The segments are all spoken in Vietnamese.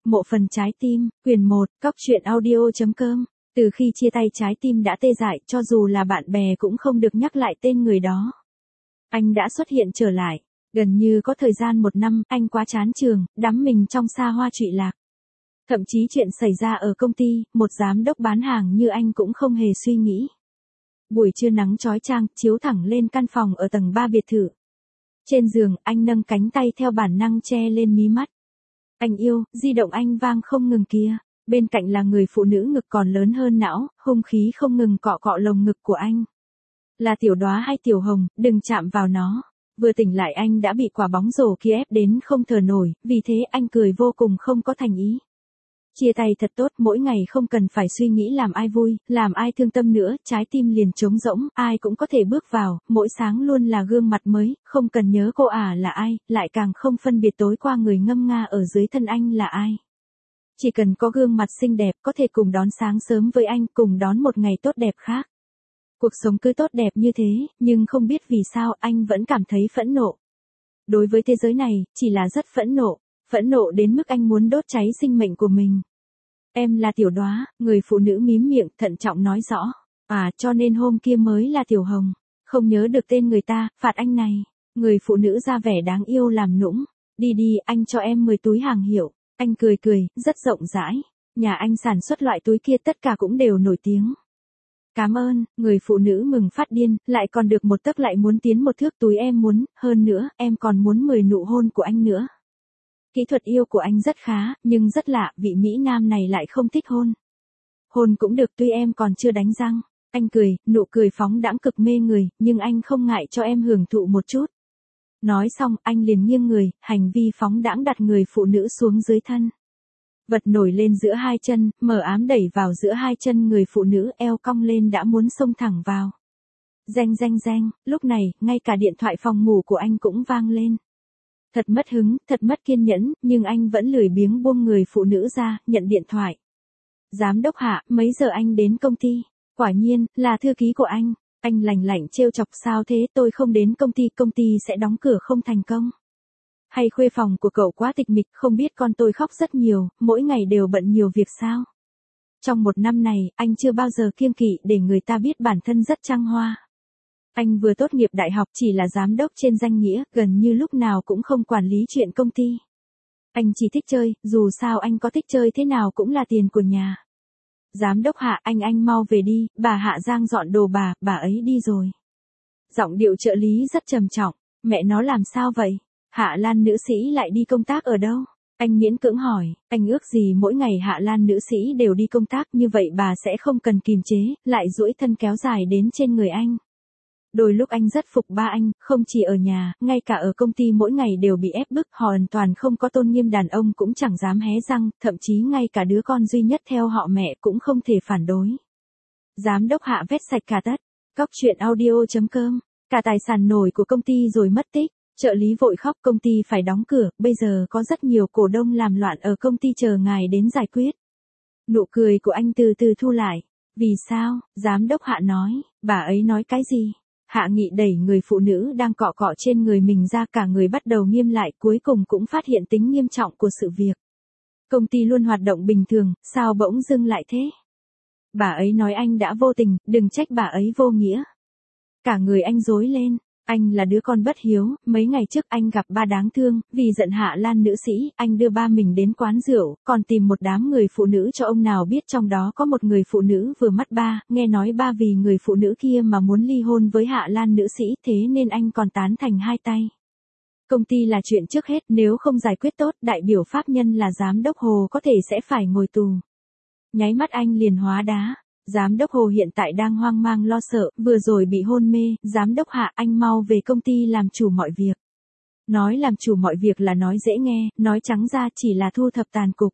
Mộ phần trái tim, quyển 1, Cóc truyện audio.com. Từ khi chia tay trái tim đã tê dại, cho dù là bạn bè cũng không được nhắc lại tên người đó. Anh đã xuất hiện trở lại. Gần như có thời gian 1 năm, anh quá chán trường, đắm mình trong xa hoa trụy lạc. Thậm chí chuyện xảy ra ở công ty, một giám đốc bán hàng như anh cũng không hề suy nghĩ. Buổi trưa nắng chói chang, chiếu thẳng lên căn phòng ở tầng 3 biệt thự. Trên giường, anh nâng cánh tay theo bản năng che lên mí mắt. Anh yêu, di động anh vang không ngừng kia. Bên cạnh là người phụ nữ ngực còn lớn hơn não, hung khí không ngừng cọ cọ lồng ngực của anh. Là Tiểu Đóa hay Tiểu Hồng, đừng chạm vào nó. Vừa tỉnh lại anh đã bị quả bóng rổ kia ép đến không thở nổi, vì thế anh cười vô cùng không có thành ý. Chia tay thật tốt, mỗi ngày không cần phải suy nghĩ làm ai vui, làm ai thương tâm nữa, trái tim liền trống rỗng, ai cũng có thể bước vào, mỗi sáng luôn là gương mặt mới, không cần nhớ cô là ai, lại càng không phân biệt tối qua người ngâm nga ở dưới thân anh là ai. Chỉ cần có gương mặt xinh đẹp có thể cùng đón sáng sớm với anh, cùng đón một ngày tốt đẹp khác. Cuộc sống cứ tốt đẹp như thế, nhưng không biết vì sao anh vẫn cảm thấy phẫn nộ. Đối với thế giới này, chỉ là rất phẫn nộ đến mức anh muốn đốt cháy sinh mệnh của mình. Em là Tiểu Đóa, người phụ nữ mím miệng thận trọng nói rõ. Cho nên hôm kia mới là Tiểu Hồng. Không nhớ được tên người ta, phạt anh này. Người phụ nữ ra vẻ đáng yêu làm nũng. Đi, anh cho em 10 túi hàng hiệu. Anh cười, rất rộng rãi. Nhà anh sản xuất loại túi kia tất cả cũng đều nổi tiếng. Cảm ơn, người phụ nữ mừng phát điên, lại còn được một tấc lại muốn tiến một thước túi em muốn, hơn nữa, em còn muốn 10 nụ hôn của anh nữa. Kỹ thuật yêu của anh rất khá, nhưng rất lạ, vị Mỹ Nam này lại không thích hôn. Hôn cũng được tuy em còn chưa đánh răng. Anh cười, nụ cười phóng đãng cực mê người, nhưng anh không ngại cho em hưởng thụ một chút. Nói xong, anh liền nghiêng người, hành vi phóng đãng đặt người phụ nữ xuống dưới thân. Vật nổi lên giữa hai chân, mờ ám đẩy vào giữa hai chân người phụ nữ, eo cong lên đã muốn xông thẳng vào. Reng, lúc này, ngay cả điện thoại phòng ngủ của anh cũng vang lên. Thật mất hứng, thật mất kiên nhẫn, nhưng anh vẫn lười biếng buông người phụ nữ ra, nhận điện thoại. Giám đốc Hạ, mấy giờ anh đến công ty? Quả nhiên, là thư ký của anh. Anh lành lạnh trêu chọc, sao thế, tôi không đến công ty sẽ đóng cửa không thành công. Hay khuê phòng của cậu quá tịch mịch, không biết con tôi khóc rất nhiều, mỗi ngày đều bận nhiều việc sao? Trong 1 năm này, anh chưa bao giờ kiêng kỵ để người ta biết bản thân rất trăng hoa. Anh vừa tốt nghiệp đại học chỉ là giám đốc trên danh nghĩa, gần như lúc nào cũng không quản lý chuyện công ty. Anh chỉ thích chơi, dù sao anh có thích chơi thế nào cũng là tiền của nhà. Giám đốc Hạ, anh mau về đi, bà Hạ Giang dọn đồ bà ấy đi rồi. Giọng điệu trợ lý rất trầm trọng, mẹ nó làm sao vậy? Hạ Lan nữ sĩ lại đi công tác ở đâu? Anh miễn cưỡng hỏi, anh ước gì mỗi ngày Hạ Lan nữ sĩ đều đi công tác, như vậy bà sẽ không cần kìm chế, lại duỗi thân kéo dài đến trên người anh. Đôi lúc anh rất phục ba anh, không chỉ ở nhà, ngay cả ở công ty mỗi ngày đều bị ép bức, họ hoàn toàn không có tôn nghiêm đàn ông cũng chẳng dám hé răng, thậm chí ngay cả đứa con duy nhất theo họ mẹ cũng không thể phản đối. Giám đốc Hạ vét sạch cả tất. Cóc truyện audio.com. Cả tài sản nổi của công ty rồi mất tích. Trợ lý vội khóc, công ty phải đóng cửa, bây giờ có rất nhiều cổ đông làm loạn ở công ty chờ ngài đến giải quyết. Nụ cười của anh từ từ thu lại. Vì sao? Giám đốc Hạ nói, bà ấy nói cái gì? Hạ Nghị đẩy người phụ nữ đang cọ cọ trên người mình ra, cả người bắt đầu nghiêm lại, cuối cùng cũng phát hiện tính nghiêm trọng của sự việc. Công ty luôn hoạt động bình thường, sao bỗng dưng lại thế? Bà ấy nói anh đã vô tình, đừng trách bà ấy vô nghĩa. Cả người anh rối lên. Anh là đứa con bất hiếu, mấy ngày trước anh gặp ba đáng thương, vì giận Hạ Lan nữ sĩ, anh đưa ba mình đến quán rượu, còn tìm một đám người phụ nữ cho ông nào biết trong đó có một người phụ nữ vừa mắt ba, nghe nói ba vì người phụ nữ kia mà muốn ly hôn với Hạ Lan nữ sĩ, thế nên anh còn tán thành hai tay. Công ty là chuyện trước hết, nếu không giải quyết tốt, đại biểu pháp nhân là giám đốc Hồ có thể sẽ phải ngồi tù. Nháy mắt anh liền hóa đá. Giám đốc Hồ hiện tại đang hoang mang lo sợ, vừa rồi bị hôn mê, giám đốc Hạ, anh mau về công ty làm chủ mọi việc. Nói làm chủ mọi việc là nói dễ nghe, nói trắng ra chỉ là thu thập tàn cục.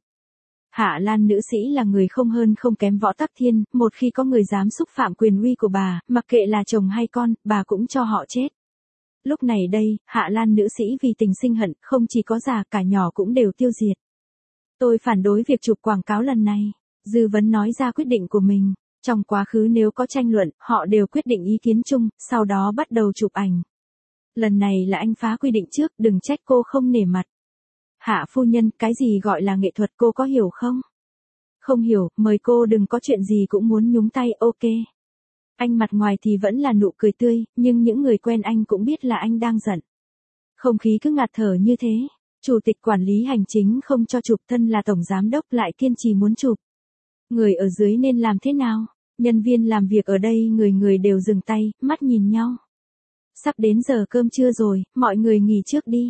Hạ Lan nữ sĩ là người không hơn không kém Võ Tắc Thiên, một khi có người dám xúc phạm quyền uy của bà, mặc kệ là chồng hay con, bà cũng cho họ chết. Lúc này đây, Hạ Lan nữ sĩ vì tình sinh hận, không chỉ có già cả nhỏ cũng đều tiêu diệt. Tôi phản đối việc chụp quảng cáo lần này. Dư Vấn nói ra quyết định của mình. Trong quá khứ nếu có tranh luận, họ đều quyết định ý kiến chung, sau đó bắt đầu chụp ảnh. Lần này là anh phá quy định trước, đừng trách cô không nể mặt. Hạ phu nhân, cái gì gọi là nghệ thuật cô có hiểu không? Không hiểu, mời cô đừng có chuyện gì cũng muốn nhúng tay, ok. Anh mặt ngoài thì vẫn là nụ cười tươi, nhưng những người quen anh cũng biết là anh đang giận. Không khí cứ ngạt thở như thế. Chủ tịch quản lý hành chính không cho chụp, thân là tổng giám đốc lại kiên trì muốn chụp. Người ở dưới nên làm thế nào? Nhân viên làm việc ở đây người người đều dừng tay, mắt nhìn nhau. Sắp đến giờ cơm trưa rồi, mọi người nghỉ trước đi.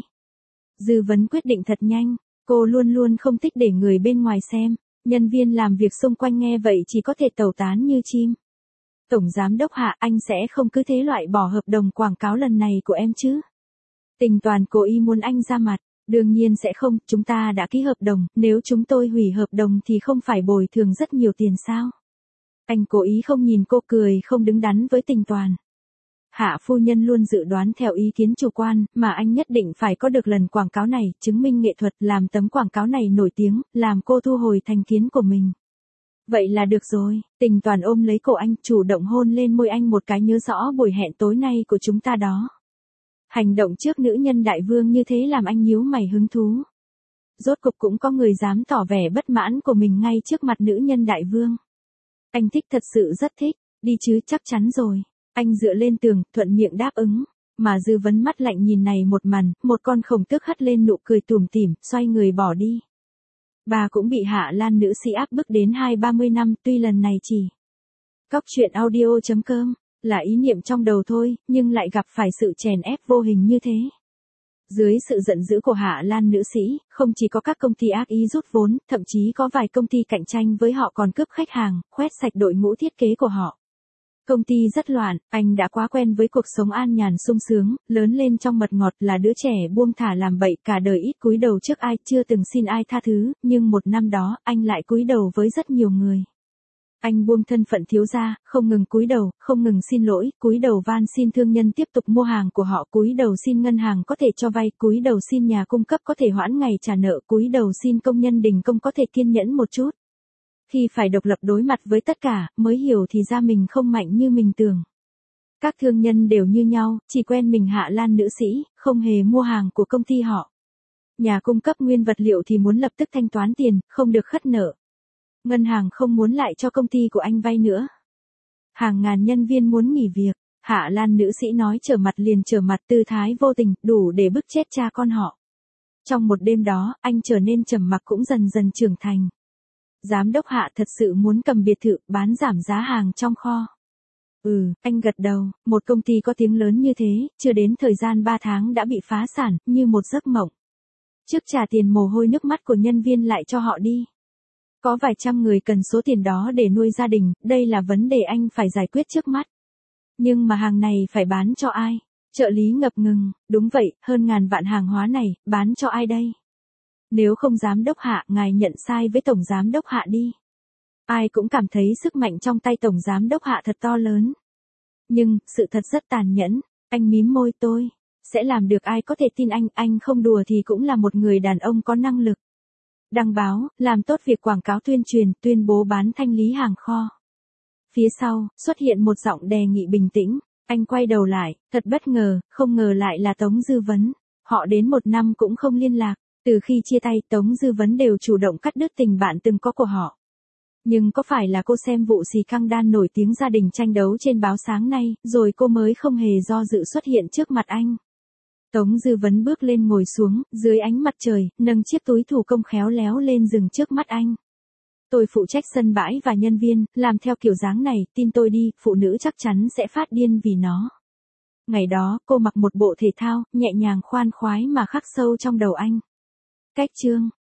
Dư Vấn quyết định thật nhanh, cô luôn luôn không thích để người bên ngoài xem. Nhân viên làm việc xung quanh nghe vậy chỉ có thể tẩu tán như chim. Tổng giám đốc Hạ, anh sẽ không cứ thế loại bỏ hợp đồng quảng cáo lần này của em chứ? Tình Toàn cố ý muốn anh ra mặt. Đương nhiên sẽ không, chúng ta đã ký hợp đồng, nếu chúng tôi hủy hợp đồng thì không phải bồi thường rất nhiều tiền sao? Anh cố ý không nhìn cô, cười không đứng đắn với Tình Toàn. Hạ phu nhân luôn dự đoán theo ý kiến chủ quan, mà anh nhất định phải có được lần quảng cáo này, chứng minh nghệ thuật, làm tấm quảng cáo này nổi tiếng, làm cô thu hồi thành kiến của mình. Vậy là được rồi, Tình Toàn ôm lấy cổ anh, chủ động hôn lên môi anh một cái, nhớ rõ buổi hẹn tối nay của chúng ta đó. Hành động trước nữ nhân đại vương như thế làm anh nhíu mày hứng thú. Rốt cục cũng có người dám tỏ vẻ bất mãn của mình ngay trước mặt nữ nhân đại vương. Anh thích, thật sự rất thích, đi chứ, chắc chắn rồi. Anh dựa lên tường, thuận miệng đáp ứng. Mà Dư Vấn mắt lạnh nhìn này một màn, một con khổng tước hất lên nụ cười tủm tỉm, xoay người bỏ đi. Bà cũng bị Hạ Lan nữ sĩ áp bức đến 20-30 năm, tuy lần này chỉ cóc truyện audio.com là ý niệm trong đầu thôi, nhưng lại gặp phải sự chèn ép vô hình như thế. Dưới sự giận dữ của Hạ Lan nữ sĩ, không chỉ có các công ty ác ý rút vốn, thậm chí có vài công ty cạnh tranh với họ còn cướp khách hàng, khoét sạch đội ngũ thiết kế của họ. Công ty rất loạn, anh đã quá quen với cuộc sống an nhàn sung sướng, lớn lên trong mật ngọt, là đứa trẻ buông thả làm bậy, cả đời ít cúi đầu trước ai, chưa từng xin ai tha thứ, nhưng một năm đó, anh lại cúi đầu với rất nhiều người. Anh buông thân phận thiếu gia, không ngừng cúi đầu, không ngừng xin lỗi, cúi đầu van xin thương nhân tiếp tục mua hàng của họ, cúi đầu xin ngân hàng có thể cho vay, cúi đầu xin nhà cung cấp có thể hoãn ngày trả nợ, cúi đầu xin công nhân đình công có thể kiên nhẫn một chút. Khi phải độc lập đối mặt với tất cả, mới hiểu thì ra mình không mạnh như mình tưởng. Các thương nhân đều như nhau, chỉ quen mình Hạ Lan nữ sĩ, không hề mua hàng của công ty họ. Nhà cung cấp nguyên vật liệu thì muốn lập tức thanh toán tiền, không được khất nợ. Ngân hàng không muốn lại cho công ty của anh vay nữa. Hàng ngàn nhân viên muốn nghỉ việc, Hạ Lan nữ sĩ nói trở mặt liền trở mặt, tư thái vô tình, đủ để bức chết cha con họ. Trong một đêm đó, anh trở nên trầm mặc cũng dần dần trưởng thành. Giám đốc Hạ thật sự muốn cầm biệt thự, bán giảm giá hàng trong kho. Anh gật đầu, một công ty có tiếng lớn như thế, chưa đến thời gian 3 tháng đã bị phá sản, như một giấc mộng. Trước trả tiền mồ hôi nước mắt của nhân viên lại cho họ đi. Có vài trăm người cần số tiền đó để nuôi gia đình, đây là vấn đề anh phải giải quyết trước mắt. Nhưng mà hàng này phải bán cho ai? Trợ lý ngập ngừng, đúng vậy, hơn ngàn vạn hàng hóa này, bán cho ai đây? Nếu không giám đốc Hạ, ngài nhận sai với tổng giám đốc Hạ đi. Ai cũng cảm thấy sức mạnh trong tay tổng giám đốc Hạ thật to lớn. Nhưng, sự thật rất tàn nhẫn, anh mím môi, tôi sẽ làm được, ai có thể tin anh không đùa thì cũng là một người đàn ông có năng lực. Đăng báo, làm tốt việc quảng cáo tuyên truyền, tuyên bố bán thanh lý hàng kho. Phía sau, xuất hiện một giọng đề nghị bình tĩnh, anh quay đầu lại, thật bất ngờ, không ngờ lại là Tống Dư Vấn. Họ đến 1 năm cũng không liên lạc, từ khi chia tay Tống Dư Vấn đều chủ động cắt đứt tình bạn từng có của họ. Nhưng có phải là cô xem vụ xì căng đan nổi tiếng gia đình tranh đấu trên báo sáng nay, rồi cô mới không hề do dự xuất hiện trước mặt anh? Tống Dư Vấn bước lên ngồi xuống, dưới ánh mặt trời, nâng chiếc túi thủ công khéo léo lên dừng trước mắt anh. Tôi phụ trách sân bãi và nhân viên, làm theo kiểu dáng này, tin tôi đi, phụ nữ chắc chắn sẽ phát điên vì nó. Ngày đó, cô mặc một bộ thể thao, nhẹ nhàng khoan khoái mà khắc sâu trong đầu anh. Cách chương